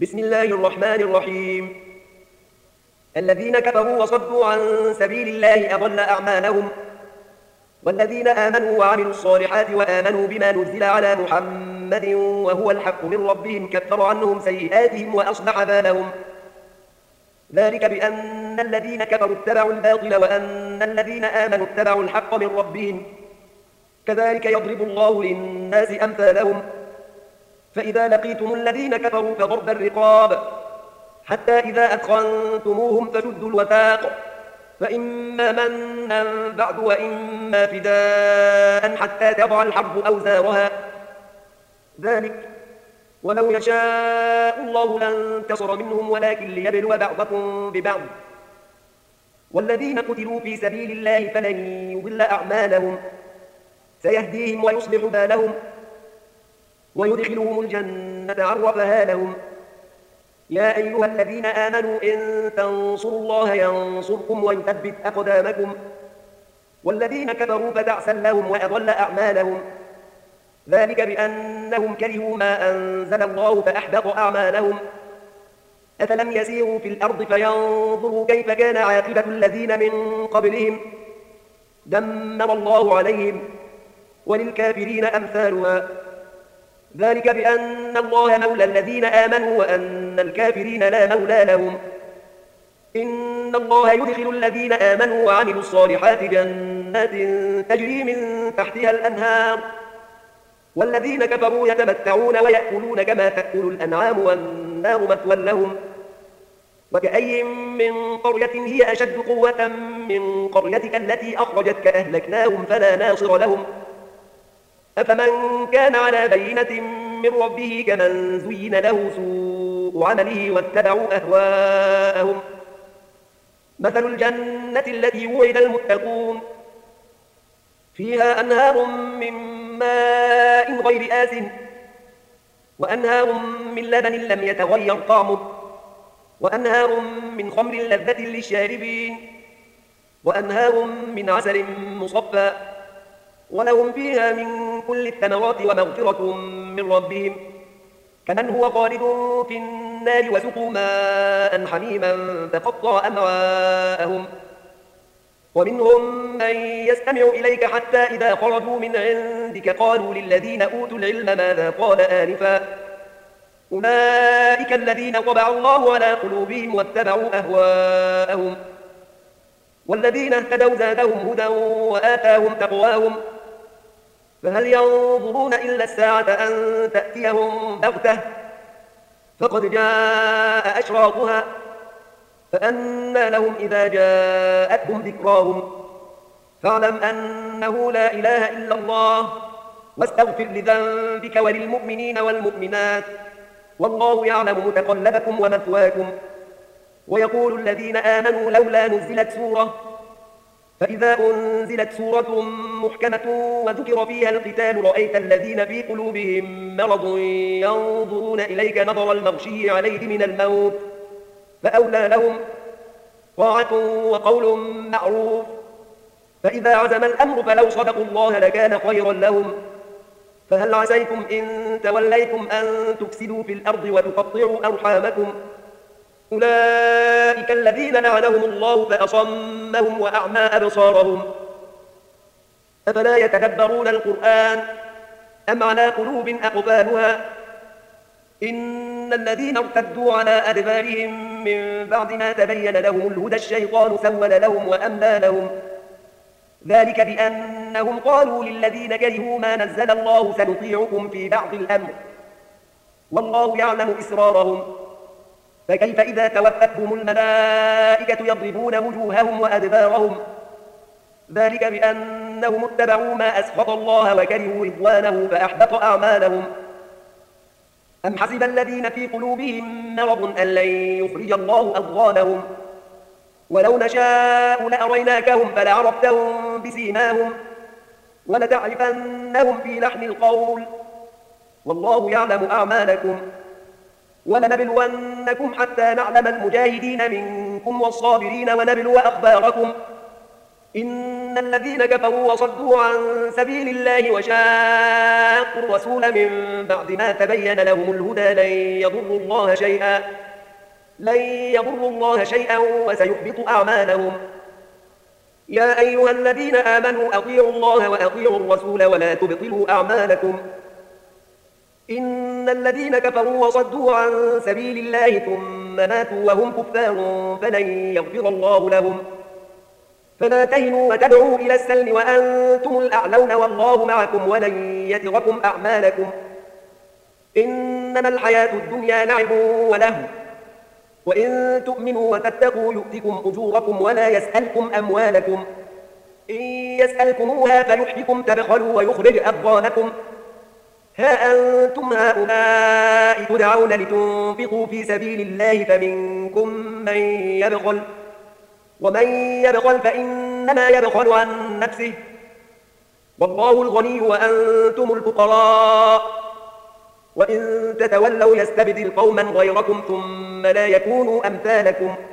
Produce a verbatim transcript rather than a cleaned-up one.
بسم الله الرحمن الرحيم. الذين كفروا وصدوا عن سبيل الله أضل أعمالهم، والذين آمنوا وعملوا الصالحات وآمنوا بما نزل على محمد وهو الحق من ربهم كفر عنهم سيئاتهم وأصلح بالهم. ذلك بأن الذين كفروا اتبعوا الباطل وأن الذين آمنوا اتبعوا الحق من ربهم، كذلك يضرب الله للناس أمثالهم. فإذا لقيتم الذين كفروا فضرب الرقاب حتى إذا أثخنتموهم فشدوا الوثاق، فإما منا بعد وإما فداء حتى تضع الحرب أوزارها. ذلك ولو يشاء الله لانتصر منهم ولكن ليبلو بعضكم ببعض. والذين قتلوا في سبيل الله فلن يضل أعمالهم، سيهديهم ويصلح بالهم ويدخلهم الجنة عرفها لهم. يا أيها الذين آمنوا إن تنصروا الله ينصركم ويثبت أقدامكم. والذين كفروا فتعسا لهم وأضل أعمالهم، ذلك بأنهم كرهوا ما أنزل الله فأحبط أعمالهم. أفلم يسيروا في الأرض فينظروا كيف كان عاقبة الذين من قبلهم، دمر الله عليهم وللكافرين أمثالها. ذلك بأن الله مولى الذين آمنوا وأن الكافرين لا مولى لهم. إن الله يدخل الذين آمنوا وعملوا الصالحات جنات تجري من تحتها الأنهار، والذين كفروا يتمتعون ويأكلون كما تأكل الأنعام والنار مثوى لهم. وكأي من قرية هي أشد قوة من قريتك التي أخرجتك أهلكناهم فلا ناصر لهم. أفمن كان على بينة من ربه كمن زين له سوء عمله واتبعوا أهواءهم. مثل الجنة التي وعد المتقون فيها أنهار من ماء غير آسٍ وأنهار من لبن لم يتغير طعمه وأنهار من خمر لذة للشاربين وأنهار من عسل مصفى ولهم فيها من كل الثمرات ومغفرة من ربهم، كمن هو خالد في النار وسقوا ماء حميما فقطع أمعاءهم. ومنهم من يستمع إليك حتى إذا خرجوا من عندك قالوا للذين أوتوا العلم ماذا قال آنفا، أولئك الذين طبع الله على قلوبهم واتبعوا أهواءهم. والذين اهتدوا زادهم هدى وآتاهم تقواهم. فهل ينظرون إلا الساعة أن تأتيهم بغتة، فقد جاء أشراطها، فأنى لهم إذا جاءتهم ذكراهم. فاعلم أنه لا إله إلا الله واستغفر لذنبك وللمؤمنين والمؤمنات، والله يعلم متقلبكم ومثواكم. ويقول الذين آمنوا لولا نزلت سورة، فإذا أنزلت سورة محكمة وذكر فيها القتال رأيت الذين في قلوبهم مرض ينظرون إليك نظر المغشي عليه من الموت، فأولى لهم طاعة وقول معروف. فإذا عزم الأمر فلو صدقوا الله لكان خيرا لهم. فهل عسيتم إن توليتم أن تفسدوا في الأرض وتقطعوا أرحامكم؟ أولئك الذين لعنهم الله فأصمهم وأعمى أبصارهم. أفلا يتدبرون القرآن أم على قلوب أقفالها؟ إن الذين ارتدوا على أدبارهم من بعد ما تبين لهم الهدى الشيطان سول لهم وأملى لهم. ذلك بأنهم قالوا للذين كرهوا ما نزل الله سنطيعكم في بعض الأمر والله يعلم إسرارهم. فكيف إذا توفتهم الملائكة يضربون وجوههم وأدبارهم؟ ذلك بأنهم اتبعوا ما أسخط الله وكرهوا رضوانه فأحبط أعمالهم. أم حسب الذين في قلوبهم مرض أن لن يخرج الله أضغانهم؟ ولو نشاء لأريناكهم فلعرفتهم بسيماهم ولتعرفنهم في لحن القول، والله يعلم أعمالكم. ولنبلونكم حتى نعلم المجاهدين منكم والصابرين ونبلو أخباركم. إن الذين كفروا وصدوا عن سبيل الله وشاقوا الرسول من بعد ما تبين لهم الهدى لن يضروا الله شيئا لن يضروا الله شيئا وسيحبط أعمالهم. يا أيها الذين آمنوا أطيعوا الله وأطيعوا الرسول ولا تبطلوا أعمالكم. إن الذين كفروا وصدوا عن سبيل الله ثم ماتوا وهم كفار فلن يغفر الله لهم. فلا تهنوا وتدعوا إلى السلم وأنتم الأعلون والله معكم ولن يتركم أعمالكم. إنما الحياة الدنيا لعب ولهو وإن تؤمنوا وتتقوا يؤتكم أجوركم ولا يسألكم أموالكم. إن يسألكموها فيحفكم تبخلوا ويخرج أضغانكم. ها أنتم هؤلاء تدعون لتنفقوا في سبيل الله فمنكم من يبخل ومن يبخل فإنما يبخل عن نفسه والله الغني وأنتم الفقراء وإن تتولوا يستبدل قوما غيركم ثم لا يكونوا أمثالكم.